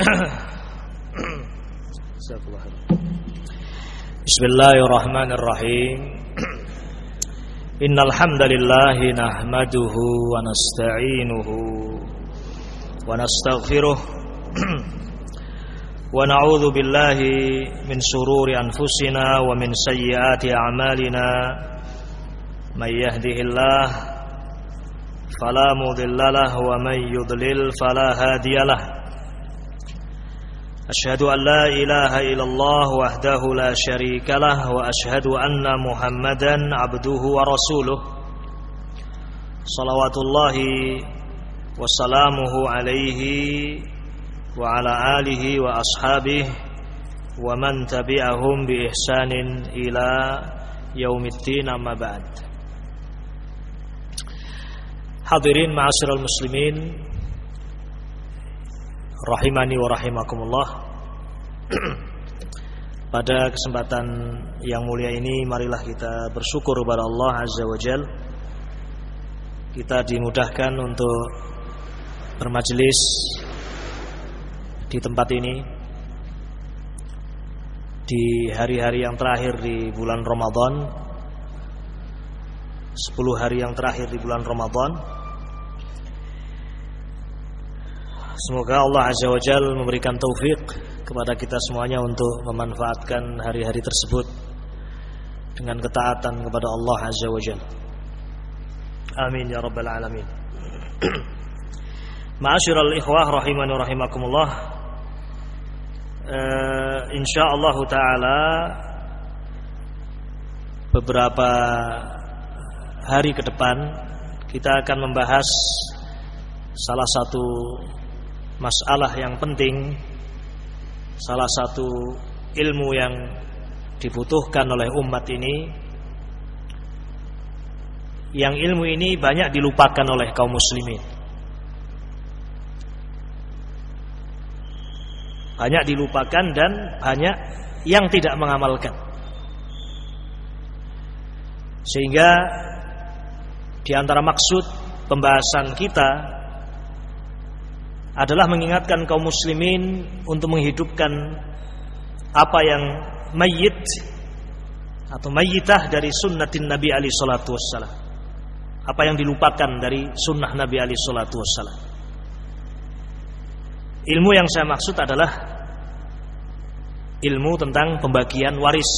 Bismillahirrahmanirrahim. Innal hamdalillah nahmaduhu wa nasta'inuhu wa nastaghfiruh wa na'udzu billahi min shururi anfusina wa min sayyiati a'malina. May yahdihillah fala mudilla lahu wa may yudlil fala hadiyalah. Asyhadu an la ilaha illallah wahdahu la syarika lah wa asyhadu anna Muhammadan abduhu wa rasuluh. Shalawatullahi wa salamuhu alaihi wa ala alihi wa ashabihi wa man tabi'ahum bi ihsanin ila yaumiddin, amma ba'd. Hadirin ma'asyiral muslimin rahimani wa rahimakumullah. Pada kesempatan yang mulia ini, marilah kita bersyukur kepada Allah Azza wa Jal. Kita dimudahkan untuk bermajelis di tempat ini di hari-hari yang terakhir di bulan Ramadan, 10 hari yang terakhir di bulan Ramadan. Semoga Allah Azza wa Jalla memberikan taufik kepada kita semuanya untuk memanfaatkan hari-hari tersebut dengan ketaatan kepada Allah Azza wa Jalla. Amin ya rabbal alamin. Ma'asyiral ikhwah rahimani wa rahimakumullah. Insyaallah taala beberapa hari ke depan kita akan membahas salah satu masalah yang penting, salah satu ilmu yang dibutuhkan oleh umat ini, yang ilmu ini banyak dilupakan oleh kaum muslimin, banyak dilupakan dan banyak yang tidak mengamalkan. Sehingga di antara maksud pembahasan kita adalah mengingatkan kaum muslimin untuk menghidupkan apa yang mayyit atau mayyitah dari sunnatin Nabi alaihi salatu wassalam, apa yang dilupakan dari sunnah Nabi alaihi salatu wassalam. Ilmu yang saya maksud adalah ilmu tentang pembagian waris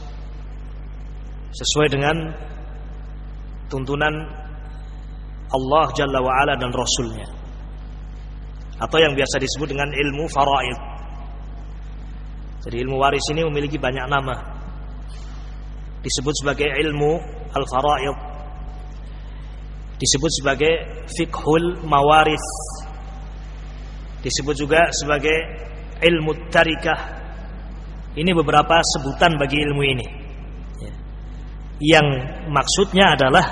sesuai dengan tuntunan Allah Jalla wa'ala dan Rasulnya, atau yang biasa disebut dengan ilmu faraid. Jadi ilmu waris ini memiliki banyak nama. Disebut sebagai ilmu al-faraid, disebut sebagai fiqhul mawaris, disebut juga sebagai ilmu tarikah. Ini beberapa sebutan bagi ilmu ini, yang maksudnya adalah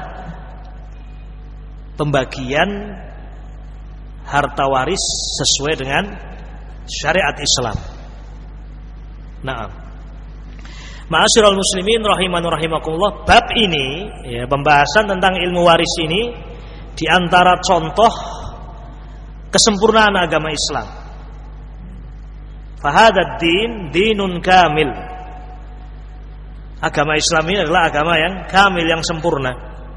pembagian harta waris sesuai dengan syariat Islam. Naam. Ma'asyiral muslimin rahimani rahimakumullah, bab ini ya, pembahasan tentang ilmu waris ini di antara contoh kesempurnaan agama Islam. Fahadad din dinun kamil. Agama Islam ini adalah agama yang kamil, yang sempurna.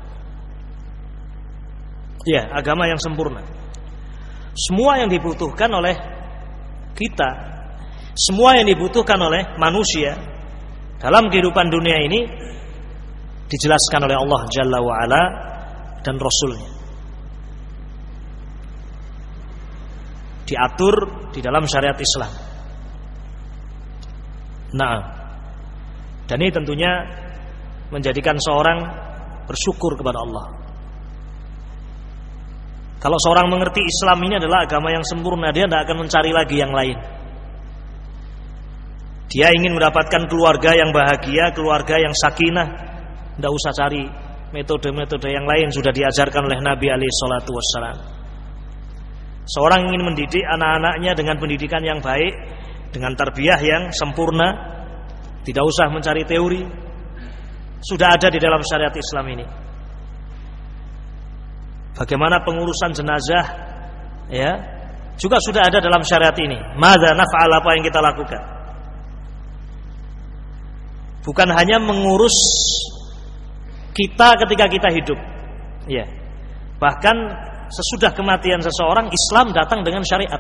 Ya, agama yang sempurna. Semua yang dibutuhkan oleh kita, semua yang dibutuhkan oleh manusia dalam kehidupan dunia ini dijelaskan oleh Allah Jalla wa'ala dan Rasulnya, diatur di dalam syariat Islam. Nah, dan ini tentunya menjadikan seorang bersyukur kepada Allah. Kalau seorang mengerti Islam ini adalah agama yang sempurna, dia tidak akan mencari lagi yang lain. Dia ingin mendapatkan keluarga yang bahagia, keluarga yang sakinah, tidak usah cari metode-metode yang lain, sudah diajarkan oleh Nabi alaihi salatu wassalam. Seorang ingin mendidik anak-anaknya dengan pendidikan yang baik, dengan tarbiyah yang sempurna, tidak usah mencari teori, sudah ada di dalam syariat Islam ini. Bagaimana pengurusan jenazah, ya, juga sudah ada dalam syariat ini. Madza naf'al, apa yang kita lakukan? Bukan hanya mengurus kita ketika kita hidup, ya. Bahkan sesudah kematian seseorang, Islam datang dengan syariat.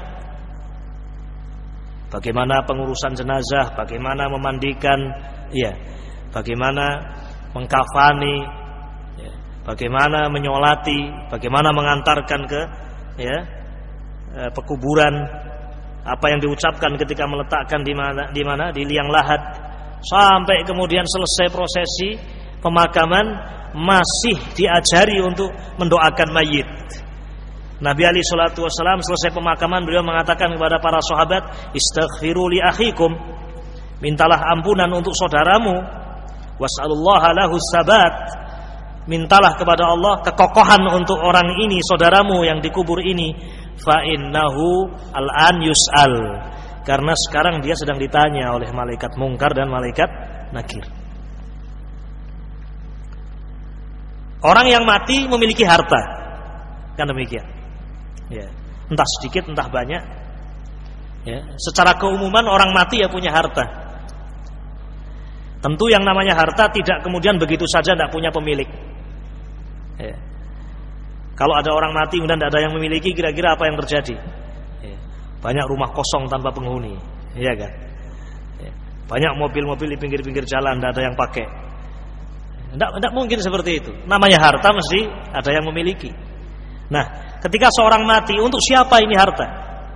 Bagaimana pengurusan jenazah, bagaimana memandikan, ya, bagaimana mengkafani, ya, bagaimana menyolati, bagaimana mengantarkan ke, ya, pekuburan, apa yang diucapkan ketika meletakkan di mana di liang lahat, sampai kemudian selesai prosesi pemakaman masih diajari untuk mendoakan mayit. Nabi alaihi salatu wasallam selesai pemakaman, beliau mengatakan kepada para sahabat, istaghfiru li akhikum, mintalah ampunan untuk saudaramu, was'alullaha lahu sabat, mintalah kepada Allah kekokohan untuk orang ini, saudaramu yang dikubur ini, fa innahu al-an yus'al, karena sekarang dia sedang ditanya oleh malaikat mungkar dan malaikat nakir. Orang yang mati memiliki harta, kan demikian, ya, entah sedikit entah banyak, ya. Secara keumuman orang mati ya punya harta. Tentu yang namanya harta tidak kemudian begitu saja tidak punya pemilik, ya. Kalau ada orang mati kemudian tidak ada yang memiliki, kira-kira apa yang terjadi? Ya. Banyak rumah kosong tanpa penghuni, ya kan? Ya. Banyak mobil-mobil di pinggir-pinggir jalan, tidak ada yang pakai. Tidak mungkin seperti itu. Namanya harta mesti ada yang memiliki. Nah, ketika seorang mati, untuk siapa ini harta?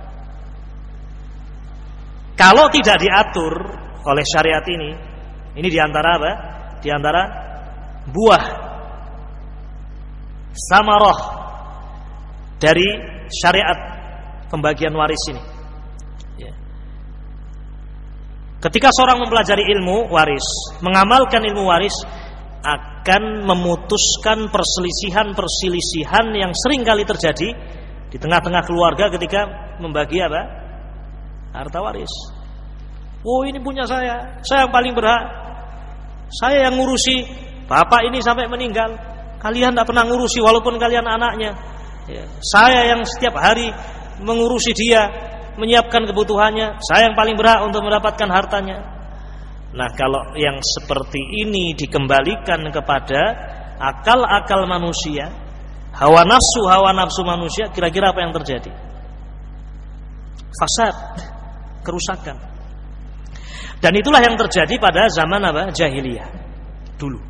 Kalau tidak diatur oleh syariat ini diantara apa? Diantara buah samarah dari syariat pembagian waris ini. Ya. Ketika seorang mempelajari ilmu waris, mengamalkan ilmu waris, akan memutuskan perselisihan yang sering kali terjadi di tengah-tengah keluarga ketika membagi apa? Harta waris. Oh, ini punya saya yang paling berhak, saya yang ngurusi, bapak ini sampai meninggal, kalian tidak pernah ngurusi walaupun kalian anaknya, ya. Saya yang setiap hari mengurusi dia, menyiapkan kebutuhannya, saya yang paling berhak untuk mendapatkan hartanya. Nah, kalau yang seperti ini dikembalikan kepada akal-akal manusia, hawa nafsu manusia, kira-kira apa yang terjadi? Fasad, kerusakan. Dan itulah yang terjadi pada zaman apa? Jahiliyah dulu.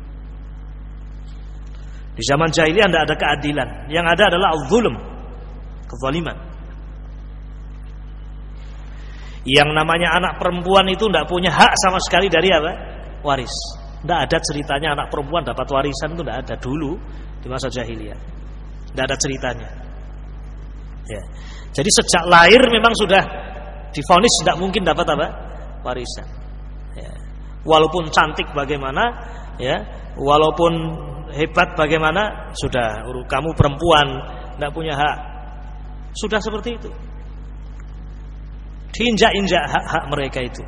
Di zaman jahiliyah tidak ada keadilan, yang ada adalah al-zulm, kezaliman. Yang namanya anak perempuan itu tidak punya hak sama sekali dari apa? Waris. Tidak ada ceritanya anak perempuan dapat warisan, itu tidak ada dulu di masa jahiliyah. Tidak ada ceritanya. Ya. Jadi sejak lahir memang sudah divonis tidak mungkin dapat apa? Warisan. Ya. Walaupun cantik bagaimana, ya, walaupun hebat bagaimana, sudah kamu perempuan tidak punya hak. Sudah seperti itu. Diinjak-injak hak-hak mereka itu.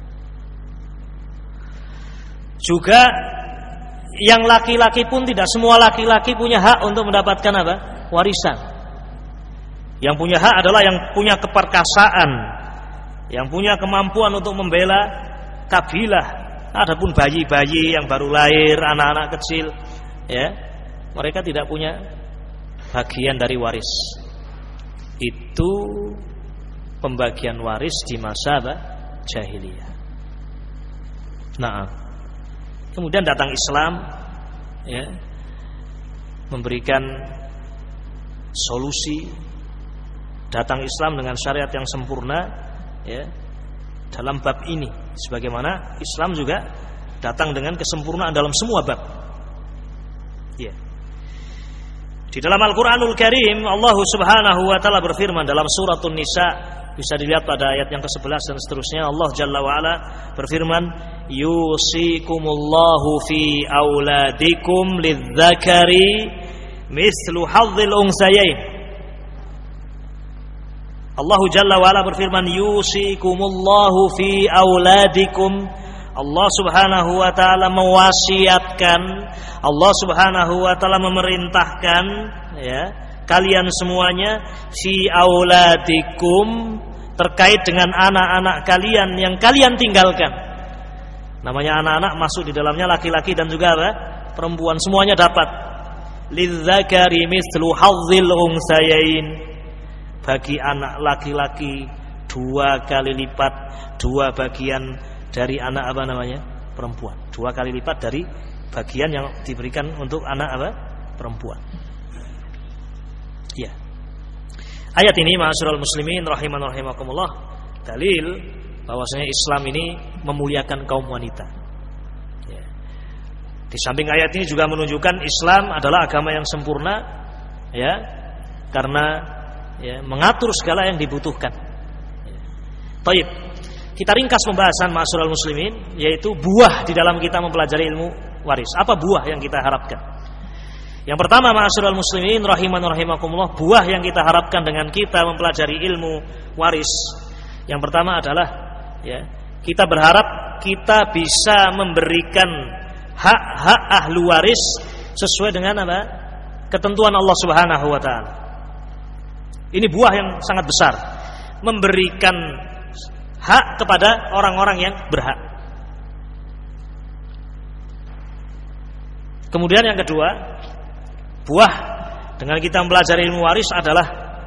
Juga yang laki-laki pun tidak semua laki-laki punya hak untuk mendapatkan apa? Warisan. Yang punya hak adalah yang punya keperkasaan, yang punya kemampuan untuk membela kabilah. Adapun bayi-bayi yang baru lahir, anak-anak kecil, ya, mereka tidak punya bagian dari waris. Itu pembagian waris di masa jahiliyah. Nah, kemudian datang Islam, ya, memberikan solusi. Datang Islam dengan syariat yang sempurna, ya, dalam bab ini. Sebagaimana Islam juga datang dengan kesempurnaan dalam semua bab. Ya. Di dalam Al-Qur'anul Karim, Allah Subhanahu wa taala berfirman dalam suratun Nisa, bisa dilihat pada ayat yang ke-11 dan seterusnya. Allah Jalla wa Ala berfirman, yusikumullahu fi auladikum lidzakari mislu hadzil unsayain. Allah Jalla wa Ala berfirman, yusikumullahu fi auladikum. Allah Subhanahu wa taala mewasiatkan, Allah Subhanahu wa taala memerintahkan, ya, kalian semuanya fi auladikum, terkait dengan anak-anak kalian yang kalian tinggalkan. Namanya anak-anak masuk di dalamnya laki-laki dan juga apa? Perempuan, semuanya dapat. Lidzakari mithlu hadzil untsayain, bagi anak laki-laki 2 kali lipat 2 bagian dari anak apa namanya? Perempuan. 2 kali lipat dari bagian yang diberikan untuk anak apa? Perempuan. Ya. Ayat ini ma'asyiral muslimin rahiman rahimakumullah, dalil bahwasanya Islam ini memuliakan kaum wanita. Ya. Di samping ayat ini juga menunjukkan Islam adalah agama yang sempurna, ya, karena ya, mengatur segala yang dibutuhkan. Ya. Baik, kita ringkas pembahasan ma'asyiral muslimin, yaitu buah di dalam kita mempelajari ilmu waris. Apa buah yang kita harapkan? Yang pertama ma'asyiral muslimin rahiman rahimakumullah, buah yang kita harapkan dengan kita mempelajari ilmu waris. Yang pertama adalah ya, kita berharap kita bisa memberikan hak-hak ahlu waris sesuai dengan apa? Ketentuan Allah Subhanahu wa taala. Ini buah yang sangat besar, memberikan hak kepada orang-orang yang berhak. Kemudian yang kedua, buah dengan kita mempelajari ilmu waris adalah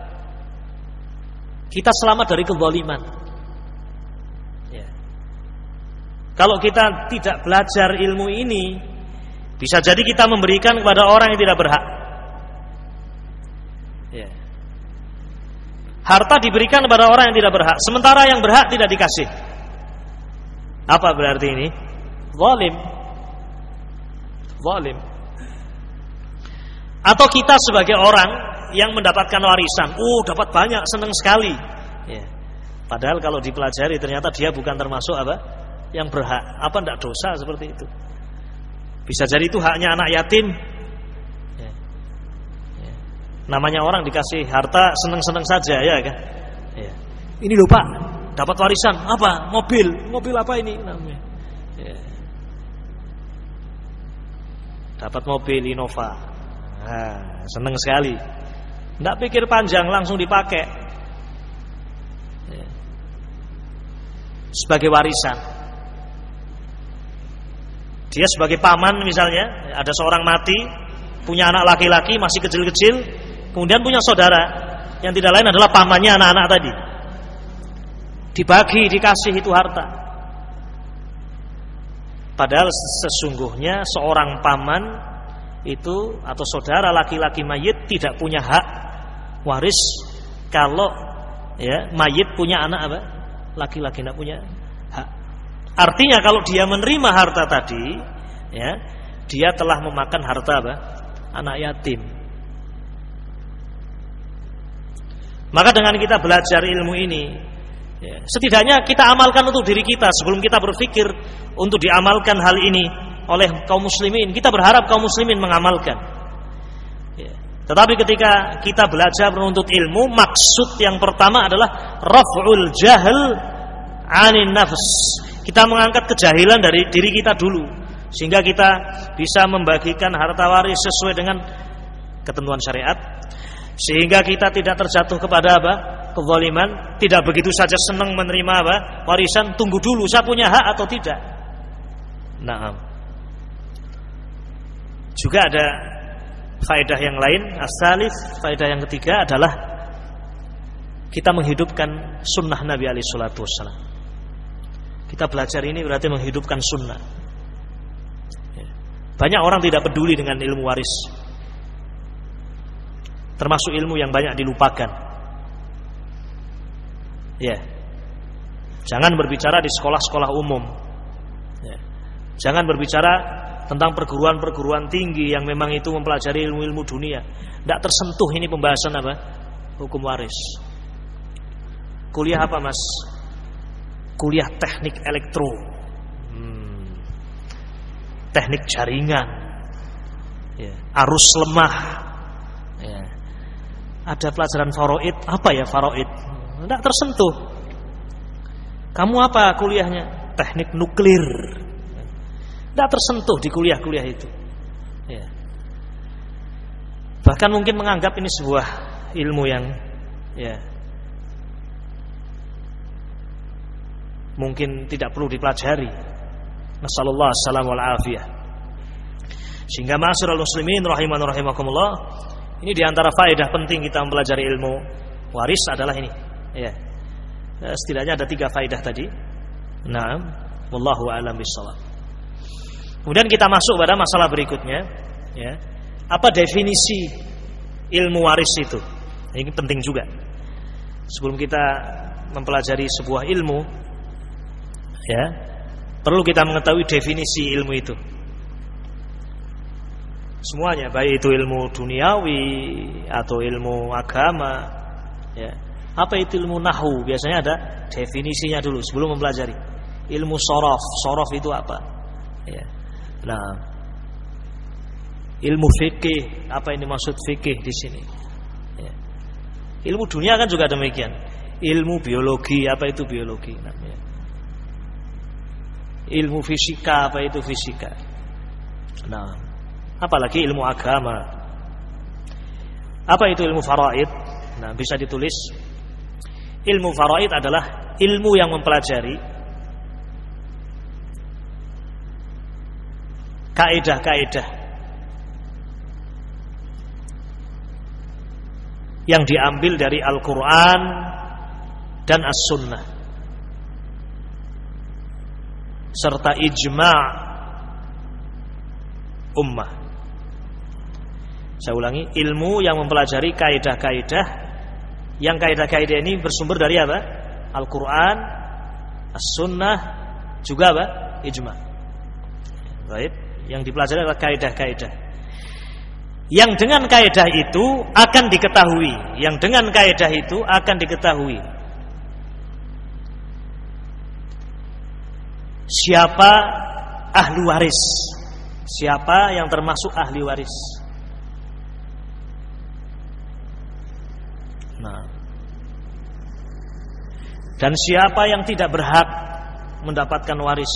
kita selamat dari kezaliman. Ya. Kalau kita tidak belajar ilmu ini, bisa jadi kita memberikan kepada orang yang tidak berhak. Ya. Harta diberikan kepada orang yang tidak berhak, sementara yang berhak tidak dikasih. Apa berarti ini? Zalim. Zalim. Atau kita sebagai orang yang mendapatkan warisan, dapat banyak, senang sekali. Ya. Padahal kalau dipelajari ternyata dia bukan termasuk apa? Yang berhak. Apa tidak dosa seperti itu? Bisa jadi itu haknya anak yatim. Ya. Ya. Namanya orang dikasih harta senang-senang saja, ya kan? Ya. Ini loh Pak, dapat warisan apa? Mobil apa ini namanya? Ya. Dapat mobil Innova. Nah, senang sekali. Tidak pikir panjang, langsung dipakai sebagai warisan. Dia sebagai paman misalnya, ada seorang mati, punya anak laki-laki masih kecil-kecil, kemudian punya saudara yang tidak lain adalah pamannya anak-anak tadi. Dibagi, dikasih itu harta. Padahal sesungguhnya seorang paman itu atau saudara laki-laki mayit tidak punya hak waris kalau ya mayit punya anak apa? Laki-laki tidak punya hak. Artinya kalau dia menerima harta tadi, ya, dia telah memakan harta apa? Anak yatim. Maka dengan kita belajar ilmu ini, ya, setidaknya kita amalkan untuk diri kita sebelum kita berpikir untuk diamalkan hal ini oleh kaum muslimin. Kita berharap kaum muslimin mengamalkan. Ya. Tetapi ketika kita belajar menuntut ilmu, maksud yang pertama adalah raf'ul jahl 'anin nafs. Kita mengangkat kejahilan dari diri kita dulu, sehingga kita bisa membagikan harta waris sesuai dengan ketentuan syariat, sehingga kita tidak terjatuh kepada apa? Kezaliman. Tidak begitu saja senang menerima apa? Warisan. Tunggu dulu, saya punya hak atau tidak. Nah, juga ada faedah yang lain. As-salis, faedah yang ketiga adalah kita menghidupkan sunnah Nabi alaihi salatu wassalam. Kita belajar ini berarti menghidupkan sunnah. Banyak orang tidak peduli dengan ilmu waris, termasuk ilmu yang banyak dilupakan. Ya, jangan berbicara di sekolah-sekolah umum. Ya. Jangan berbicara tentang perguruan-perguruan tinggi yang memang itu mempelajari ilmu-ilmu dunia. Tidak tersentuh ini pembahasan apa? Hukum waris. Kuliah apa mas? Kuliah teknik elektro, teknik jaringan, ya, arus lemah. Ya. Ada pelajaran faraid. Apa ya faraid? Tidak tersentuh. Kamu apa kuliahnya? Teknik nuklir. Tidak tersentuh di kuliah-kuliah itu. Ya. Bahkan mungkin menganggap ini sebuah ilmu yang mungkin tidak perlu dipelajari. Nasallallahu alaihi wasallam. Sehingga ma'asyiral muslimin rahiman rahimakumullah, ini diantara faedah penting kita mempelajari ilmu waris adalah ini. Setidaknya ada 3 faedah tadi. Naam, wallahu a'lam bishawab. Kemudian kita masuk pada masalah berikutnya, Apa definisi ilmu waris itu? Ini penting juga. Sebelum kita mempelajari sebuah ilmu, perlu kita mengetahui definisi ilmu itu. Semuanya, baik itu ilmu duniawi atau ilmu agama, Apa itu ilmu nahwu? Biasanya ada definisinya dulu sebelum mempelajari. Ilmu sorof itu apa? Nah, ilmu fikih, apa ini maksud fikih di sini? Ilmu dunia kan juga demikian. Ilmu biologi, apa itu biologi? Namanya. Ilmu fisika, apa itu fisika? Nah, apalagi ilmu agama. Apa itu ilmu faraid? Nah, bisa ditulis. Ilmu faraid adalah ilmu yang mempelajari kaidah-kaidah yang diambil dari Al-Quran dan As-Sunnah serta ijma' ummah. Saya ulangi, ilmu yang mempelajari kaidah-kaidah yang kaidah-kaidah ini bersumber dari apa? Al-Quran, As-Sunnah, juga apa? Ijma'. Baik, yang dipelajari adalah kaidah-kaidah yang dengan kaidah itu akan diketahui siapa ahli waris, siapa yang termasuk ahli waris. Nah, dan siapa yang tidak berhak mendapatkan waris.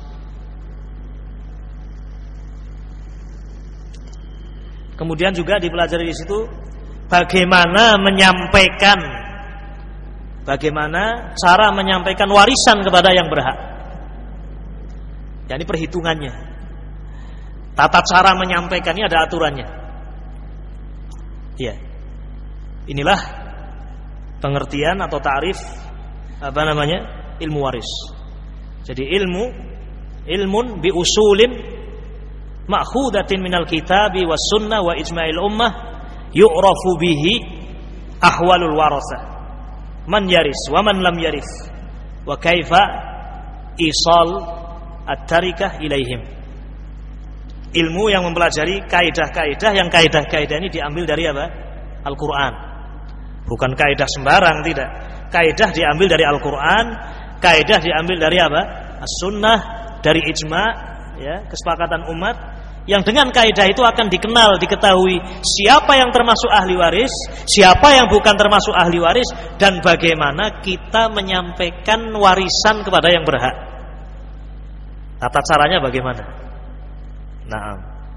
Kemudian juga dipelajari di situ bagaimana cara menyampaikan warisan kepada yang berhak. Yani perhitungannya. Tata cara menyampaikannya ada aturannya. Inilah pengertian atau ta'rif ilmu waris. Jadi ilmun bi usulin ma'khudatin minal kitabi was sunnah wa ijma'il ummah yu'rafu bihi ahwalul warasah, man yaris wa man lam yaris, wa kaifa isal at-tarikah ilaihim. Ilmu yang mempelajari kaidah-kaidah yang kaidah-kaidah ini diambil dari apa? Al-Quran. Bukan kaidah sembarang, tidak. Kaidah diambil dari Al-Quran, kaidah diambil dari apa? As-Sunnah, dari ijma', kesepakatan umat. Yang dengan kaidah itu akan diketahui siapa yang termasuk ahli waris, siapa yang bukan termasuk ahli waris, dan bagaimana kita menyampaikan warisan kepada yang berhak. Tata caranya bagaimana? Nah,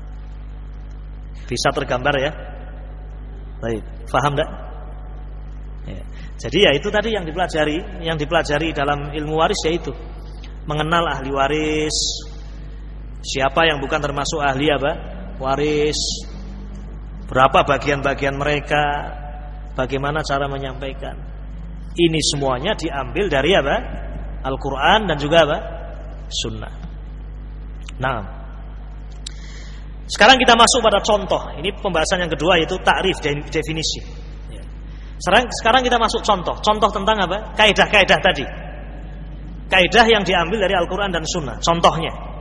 bisa tergambar ya? Baik, paham tak? Jadi ya itu tadi yang dipelajari dalam ilmu waris, yaitu mengenal ahli waris, siapa yang bukan termasuk ahli waris, berapa bagian-bagian mereka, bagaimana cara menyampaikan. Ini semuanya diambil dari Al-Quran dan juga Sunnah. Nah, sekarang kita masuk pada contoh. Ini pembahasan yang kedua, yaitu ta'rif, definisi. Sekarang kita masuk contoh tentang kaidah-kaidah tadi, kaidah yang diambil dari Al-Quran dan Sunnah. Contohnya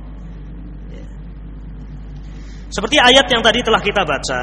seperti ayat yang tadi telah kita baca,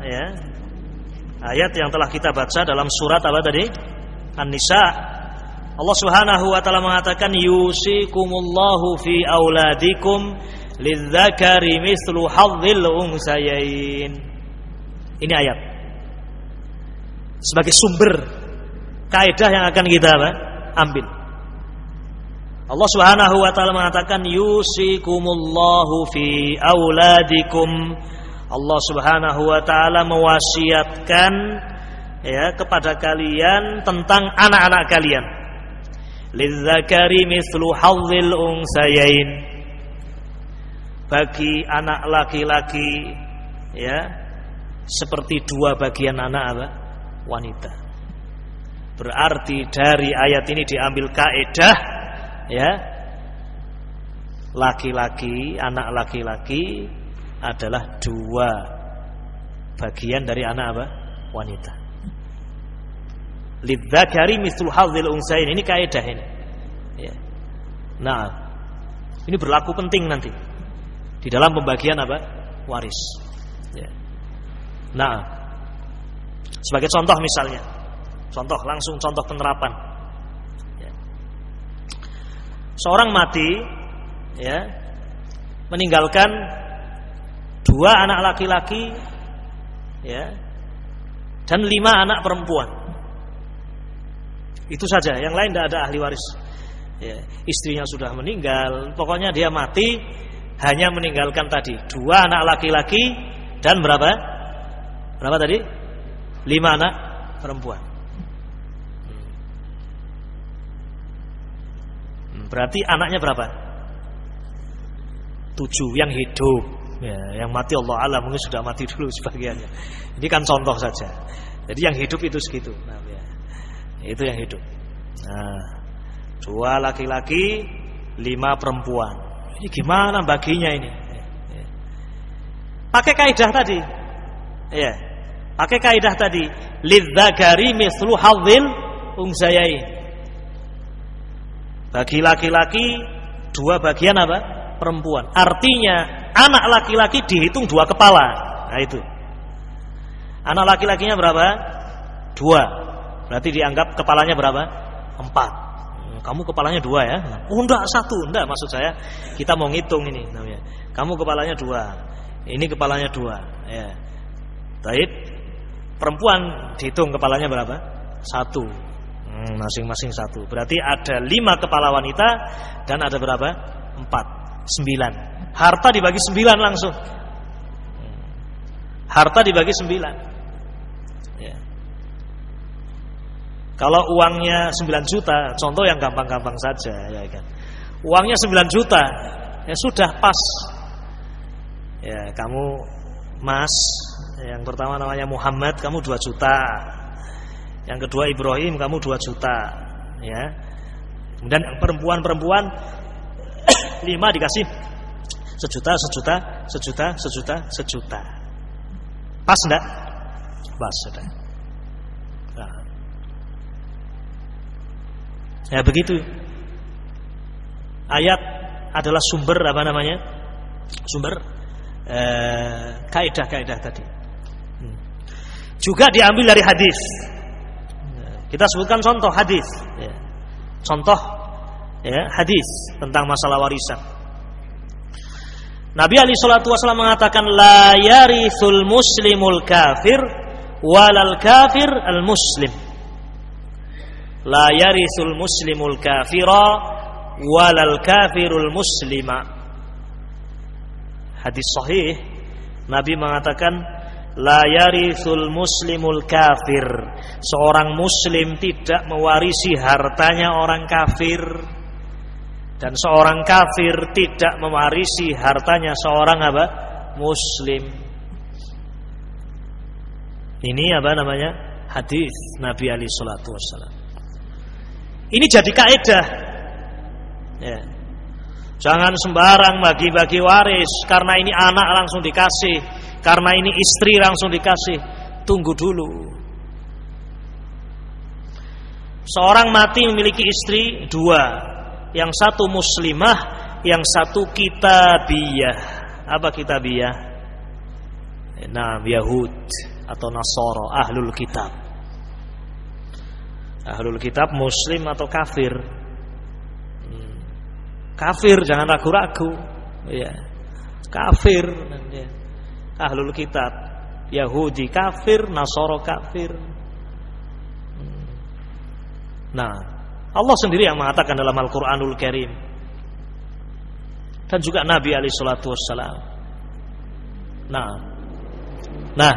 ayat yang telah kita baca dalam surat apa tadi? An-Nisa. Allah Subhanahu wa taala mengatakan yusikumullahu fi auladikum lidzakari mithlu hadzil unsayain. Ini ayat sebagai sumber kaidah yang akan kita ambil. Allah Subhanahu wa taala mengatakan yusikumullahu fi auladikum, Allah Subhanahu wa taala mewasiatkan ya kepada kalian tentang anak-anak kalian. Lidzakari mithlu hadzil unsayain. Bagi anak laki-laki ya seperti dua bagian anak apa? Wanita. Berarti dari ayat ini diambil kaidah ya, laki-laki, anak laki-laki adalah dua bagian dari anak apa? Wanita. Lidzakari mithlu hadzil unsayain, ini kaidah ini. Ya. Nah, ini berlaku penting nanti di dalam pembagian apa? Waris. Ya. Nah, sebagai contoh misalnya, langsung contoh penerapan. Ya. Seorang mati, ya, meninggalkan dua anak laki-laki, ya, dan 5 anak perempuan. Itu saja, yang lain tidak ada ahli waris. Ya, istrinya sudah meninggal, pokoknya dia mati hanya meninggalkan tadi 2 anak laki-laki dan berapa tadi? 5 anak perempuan. Berarti anaknya berapa? 7 yang hidup. Ya, yang mati Allah alam, mungkin sudah mati dulu sebagiannya. Ini kan contoh saja. Jadi yang hidup itu segitu. Nah, ya. Itu yang hidup. Nah, 2 laki-laki, 5 perempuan. Ini gimana baginya ini? Pakai kaidah tadi. Ya. Pakai kaidah tadi. Lidzakari mithlu hadzil unsayain. Bagi laki-laki 2 bagian apa? Perempuan. Artinya anak laki-laki dihitung 2 kepala. Nah itu. Anak laki-lakinya berapa? 2. Berarti dianggap kepalanya berapa? 4. Kamu kepalanya 2 ya? Oh enggak, 1. Enggak, maksud saya kita mau ngitung ini namanya. Kamu kepalanya 2. Ini kepalanya 2. Ya. Baik. Perempuan dihitung kepalanya berapa? 1. Masing-masing 1. Berarti ada 5 kepala wanita dan ada berapa? 4. 9. Harta dibagi 9 langsung. Harta dibagi 9. Ya. Kalau uangnya 9 juta, contoh yang gampang-gampang saja, ya kan. Uangnya 9 juta, ya sudah pas. Ya, kamu Mas, yang pertama namanya Muhammad, kamu 2 juta. Yang kedua Ibrahim, kamu 2 juta, ya. Kemudian perempuan-perempuan 5 dikasih 1 juta, 1 juta, 1 juta, 1 juta, 1 juta. Pas enggak? Pas sudah. Nah. Ya begitu. Ayat adalah sumber apa namanya? Sumber kaidah-kaidah tadi. Juga diambil dari hadis. Kita sebutkan contoh hadis. Ya. Contoh ya, hadis tentang masalah warisan. Nabi alaihi salatu wasallam mengatakan la yarithul muslimul kafir walal kafir al muslim. La yarithul muslimul kafira walal kafirul muslima. Hadis sahih, Nabi mengatakan la yarithul muslimul kafir. Seorang muslim tidak mewarisi hartanya orang kafir. Dan seorang kafir tidak mewarisi hartanya seorang apa? Muslim. Ini apa namanya? Hadis Nabi alaihi salatu wasallam. Ini jadi kaidah. Ya. Jangan sembarang bagi-bagi waris. Karena ini anak langsung dikasih, karena ini istri langsung dikasih. Tunggu dulu. Seorang mati memiliki istri 2. Yang satu muslimah, yang satu kitabiyah. Apa kitabiyah? Nah, Yahud atau Nasara, ahlul kitab. Ahlul kitab muslim atau kafir? Kafir, jangan ragu-ragu. Ya. Kafir. Ahlul kitab, Yahudi kafir, Nasara kafir. Nah, Allah sendiri yang mengatakan dalam Al-Qur'anul Karim. Dan juga Nabi alaihi salatu wassalam. Nah, Nah,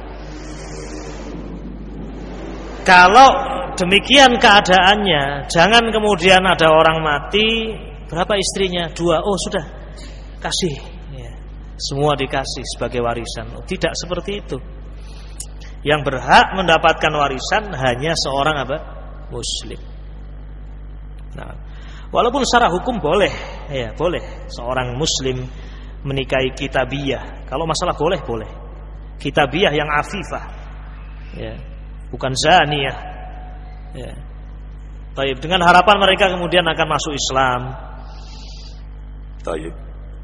kalau demikian keadaannya, jangan kemudian ada orang mati, berapa istrinya? 2. Oh sudah, kasih ya. Semua dikasih sebagai warisan. Tidak seperti itu. Yang berhak mendapatkan warisan hanya seorang apa? Muslim. Nah, walaupun secara hukum boleh, ya boleh seorang Muslim menikahi kitabiyah. Kalau masalah boleh. Kitabiyah yang afifah, ya, bukan zaniyah. Ya. Baik, dengan harapan mereka kemudian akan masuk Islam. Baik.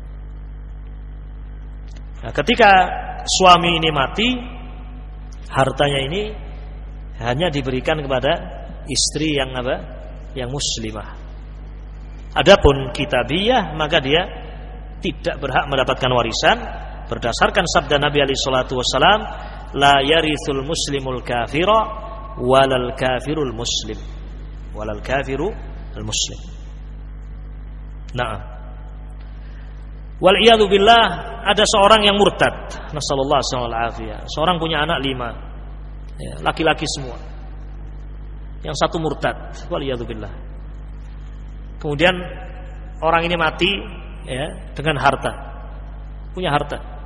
Nah, ketika suami ini mati, hartanya ini hanya diberikan kepada istri yang apa? Yang muslimah. Adapun kitabiyah, maka dia tidak berhak mendapatkan warisan berdasarkan sabda Nabi alaihi salatu wasalam, la yarithul muslimul kafira walal kafirul muslim. Walal kafiru al muslim. Naam. Wal iyadu billah, ada seorang yang murtad. Nasallallahu alaihi wasallam. Seorang punya anak 5. Ya, laki-laki semua. Yang satu murtad. Wal iyadu billah. Kemudian orang ini mati ya dengan harta. Punya harta.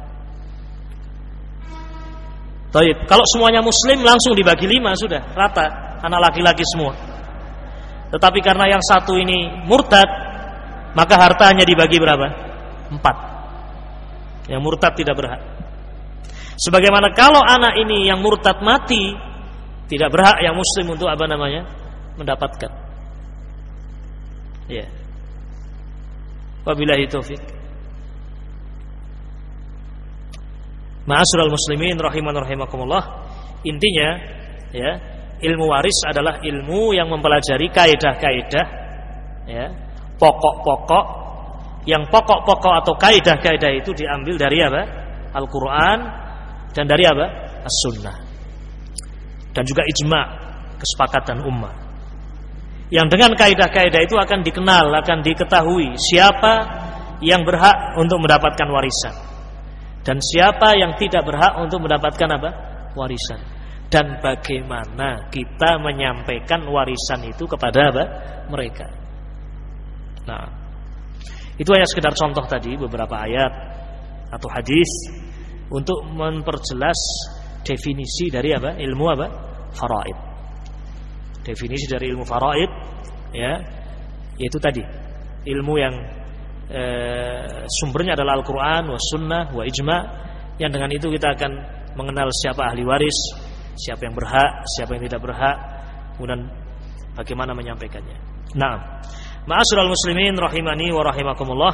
Baik, kalau semuanya muslim langsung dibagi 5 sudah, rata, anak laki-laki semua. Tetapi karena yang satu ini murtad, maka hartanya dibagi berapa? 4. Yang murtad tidak berhak. Sebagaimana kalau anak ini yang murtad mati, tidak berhak yang muslim untuk apa namanya? Mendapatkan. Ya. Wabillahi taufik. Ma'asyiral muslimin rahiman rahimakumullah. Intinya ya, ilmu waris adalah ilmu yang mempelajari kaidah-kaidah ya, pokok-pokok. Yang pokok-pokok atau kaidah-kaidah itu diambil dari apa? Al-Qur'an dan dari apa? As-Sunnah. Dan juga ijma', kesepakatan ummah. Yang dengan kaidah-kaidah itu akan dikenal, akan diketahui siapa yang berhak untuk mendapatkan warisan dan siapa yang tidak berhak untuk mendapatkan apa? Warisan. Dan bagaimana kita menyampaikan warisan itu kepada apa? Mereka. Nah, itu hanya sekedar contoh tadi, beberapa ayat atau hadis untuk memperjelas definisi dari apa? Ilmu apa? Faraid. Definisi dari ilmu faraid ya, yaitu tadi ilmu yang sumbernya adalah Al-Quran, wa sunnah, wa ijma'. Yang dengan itu kita akan mengenal siapa ahli waris, siapa yang berhak, siapa yang tidak berhak, kemudian bagaimana menyampaikannya. Nah, ma'asyiral muslimin rahimani wa rahimakumullah.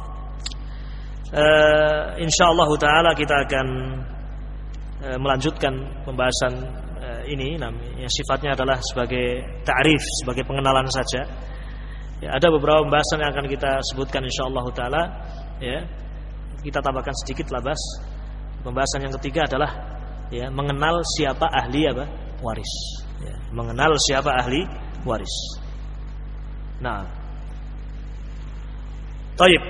Insyaallah taala kita akan melanjutkan pembahasan ini, yang sifatnya adalah sebagai ta'rif, sebagai pengenalan saja. Ya, ada beberapa pembahasan yang akan kita sebutkan insyaallah taala ya. Kita tambahkan sedikit labas. Pembahasan yang ketiga adalah ya, mengenal siapa ahli apa? Waris. Ya, mengenal siapa ahli waris. Nah. Baik.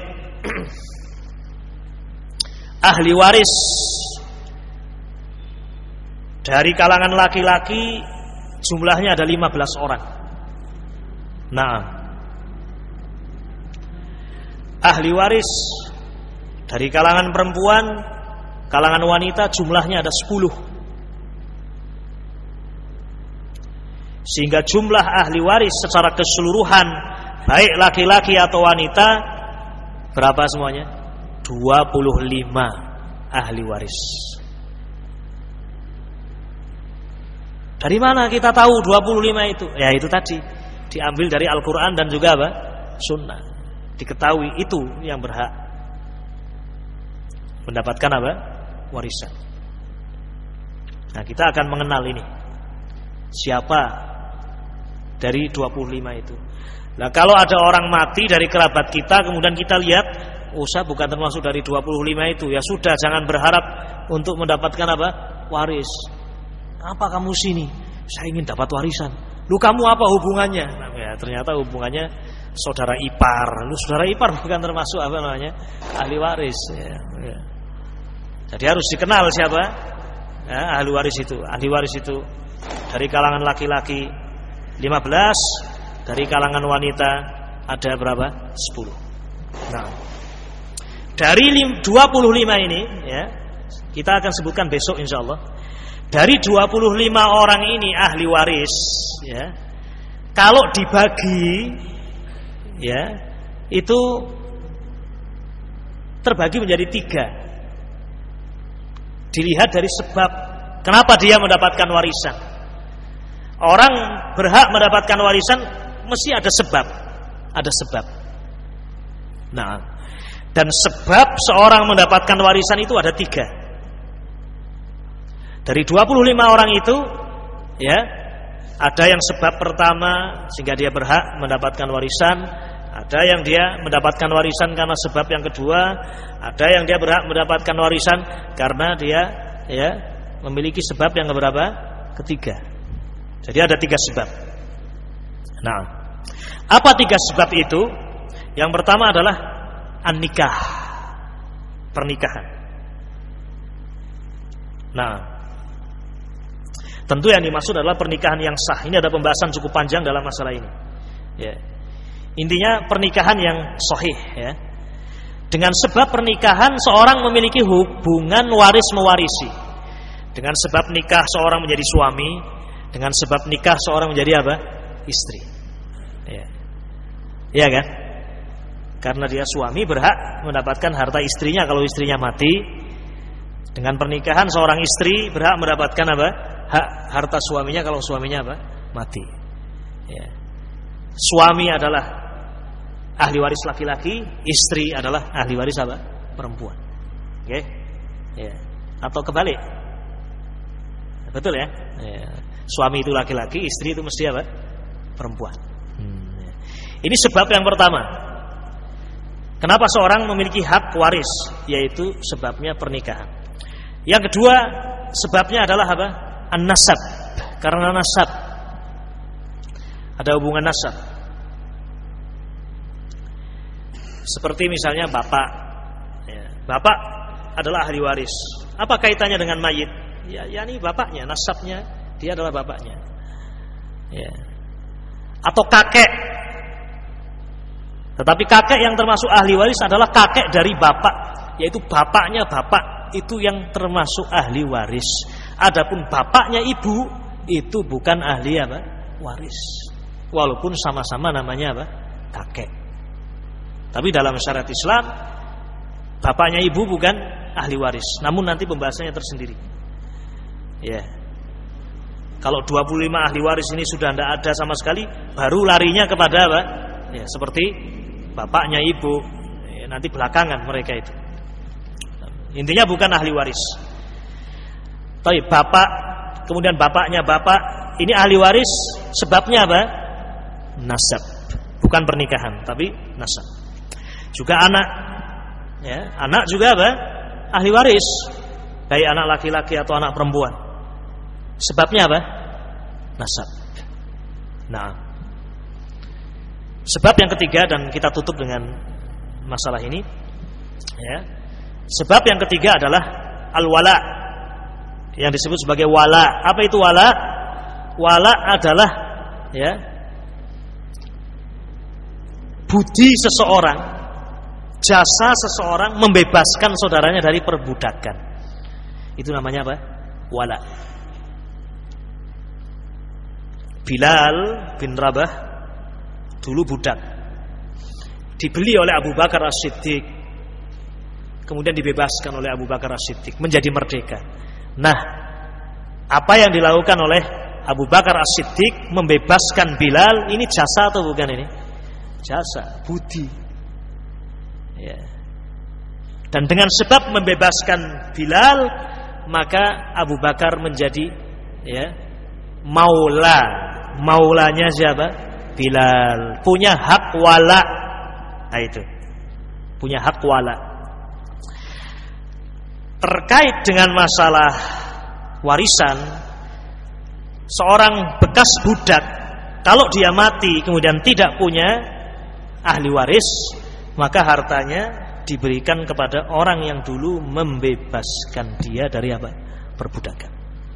Ahli waris dari kalangan laki-laki jumlahnya ada 15 orang. Nah, ahli waris dari kalangan perempuan, kalangan wanita jumlahnya ada 10. Sehingga jumlah ahli waris secara keseluruhan, baik laki-laki atau wanita, berapa semuanya? 25 ahli waris. Dari mana kita tahu 25 itu? Ya itu tadi, diambil dari Al-Quran dan juga apa? Sunnah. Diketahui itu yang berhak mendapatkan apa? Warisan. Nah, kita akan mengenal ini. Siapa dari 25 itu? Nah, kalau ada orang mati dari kerabat kita, kemudian kita lihat, oh, saya bukan termasuk dari 25 itu. Ya sudah, jangan berharap untuk mendapatkan apa? Waris. Apa kamu sini? Saya ingin dapat warisan. Lu kamu apa hubungannya? Nah, ya, ternyata hubungannya saudara ipar. Lu saudara ipar bukan termasuk apa namanya? Ahli waris. Ya, ya. Jadi harus dikenal siapa ahli waris itu. Ahli waris itu dari kalangan laki-laki 15, dari kalangan wanita ada berapa? 10. Nah, dari 25 ini ya, kita akan sebutkan besok insyaallah. Dari 25 orang ini ahli waris ya, kalau dibagi ya, itu terbagi menjadi 3. Dilihat dari sebab kenapa dia mendapatkan warisan. Orang berhak mendapatkan warisan mesti ada sebab. Ada sebab. Nah, dan sebab seorang mendapatkan warisan itu ada 3. Dari 25 orang itu ya, ada yang sebab pertama sehingga dia berhak mendapatkan warisan, ada yang dia mendapatkan warisan karena sebab yang kedua, ada yang dia berhak mendapatkan warisan karena dia ya memiliki sebab yang keberapa? Ketiga. Jadi ada 3 sebab. Nah, apa 3 sebab itu? Yang pertama adalah an-nikah, pernikahan. Nah, tentu yang dimaksud adalah pernikahan yang sah. Ini ada pembahasan cukup panjang dalam masalah ini. Ya. Intinya pernikahan yang sahih ya. Dengan sebab pernikahan seorang memiliki hubungan waris mewarisi. Dengan sebab nikah seorang menjadi suami, dengan sebab nikah seorang menjadi apa? Istri. Ya. Iya kan? Karena dia suami berhak mendapatkan harta istrinya kalau istrinya mati. Dengan pernikahan seorang istri berhak mendapatkan apa? Hak harta suaminya kalau suaminya apa? Mati. Ya. Suami adalah ahli waris laki-laki, istri adalah ahli waris apa? Perempuan. Oke? Ya. Atau kebalik. Betul ya? Ya. Suami itu laki-laki, istri itu mesti apa? Perempuan. Ya. Ini sebab yang pertama. Kenapa seorang memiliki hak waris? Yaitu sebabnya pernikahan. Yang kedua, sebabnya adalah apa? An-nasab. Karena nasab. Ada hubungan nasab. Seperti misalnya bapak ya, bapak adalah ahli waris. Apa kaitannya dengan mayit? Ya ini bapaknya, nasabnya, dia adalah bapaknya ya. Atau kakek. Tetapi kakek yang termasuk ahli waris adalah kakek dari bapak, yaitu bapaknya bapak, itu yang termasuk ahli waris. Adapun bapaknya ibu, itu bukan ahli apa? Waris. Walaupun sama-sama namanya apa? Kakek. Tapi dalam syariat Islam bapaknya ibu bukan ahli waris. Namun nanti pembahasannya tersendiri. Ya. Kalau 25 ahli waris ini sudah tidak ada sama sekali, baru larinya kepada apa? Ya, seperti bapaknya ibu. Ya, nanti belakangan mereka itu. Intinya bukan ahli waris. Tapi bapak, kemudian bapaknya bapak, ini ahli waris, sebabnya apa? Nasab. Bukan pernikahan, tapi nasab. Juga anak, ya, anak juga apa? Ahli waris, baik anak laki-laki atau anak perempuan. Sebabnya apa? Nasab. Nah, sebab yang ketiga dan kita tutup dengan masalah ini, ya. Sebab yang ketiga adalah al-wala, yang disebut sebagai wala. Apa itu wala? Wala adalah, ya, budi seseorang, jasa seseorang membebaskan saudaranya dari perbudakan. Itu namanya apa? Wala. Bilal bin Rabah dulu budak, dibeli oleh Abu Bakar As-Siddiq, kemudian dibebaskan oleh Abu Bakar As-Siddiq menjadi merdeka. Nah, apa yang dilakukan oleh Abu Bakar As-Siddiq membebaskan Bilal, ini jasa atau bukan ini? Jasa, budi. Ya. Dan dengan sebab membebaskan Bilal, maka Abu Bakar menjadi, ya, maulanya siapa? Bilal. Punya hak wala. Nah itu, punya hak wala. Terkait dengan masalah warisan, seorang bekas budak, kalau dia mati kemudian tidak punya ahli waris, maka hartanya diberikan kepada orang yang dulu membebaskan dia dari apa? Perbudakan.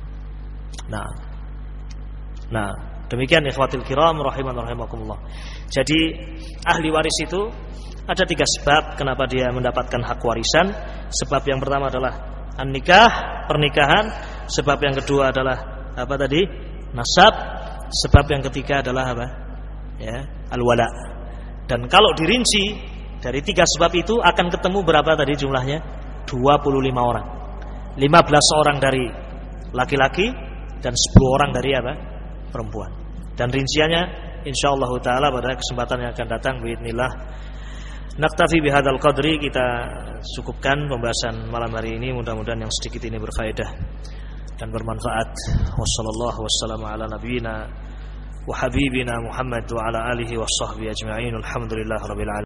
Nah, demikian ikhwatil kiram rahimakumullah. Jadi ahli waris itu ada 3 sebab kenapa dia mendapatkan hak warisan. Sebab yang pertama adalah an-nikah, pernikahan. Sebab yang kedua adalah apa tadi? Nasab. Sebab yang ketiga adalah apa? Ya, al-wala. Dan kalau dirinci dari 3 sebab itu akan ketemu berapa tadi jumlahnya? 25 orang. 15 orang dari laki-laki dan 10 orang dari apa? Perempuan. Dan rinciannya insyaallah taala pada kesempatan yang akan datang biidznillah. Naktafi bihadzal qadri, kita cukupkan pembahasan malam hari ini, mudah-mudahan yang sedikit ini berfaedah dan bermanfaat. Wassallallahu wassalamu ala nabiyyina wa habibina Muhammad wa ala alihi wassahbihi ajma'in. Alhamdulillahirabbil alamin.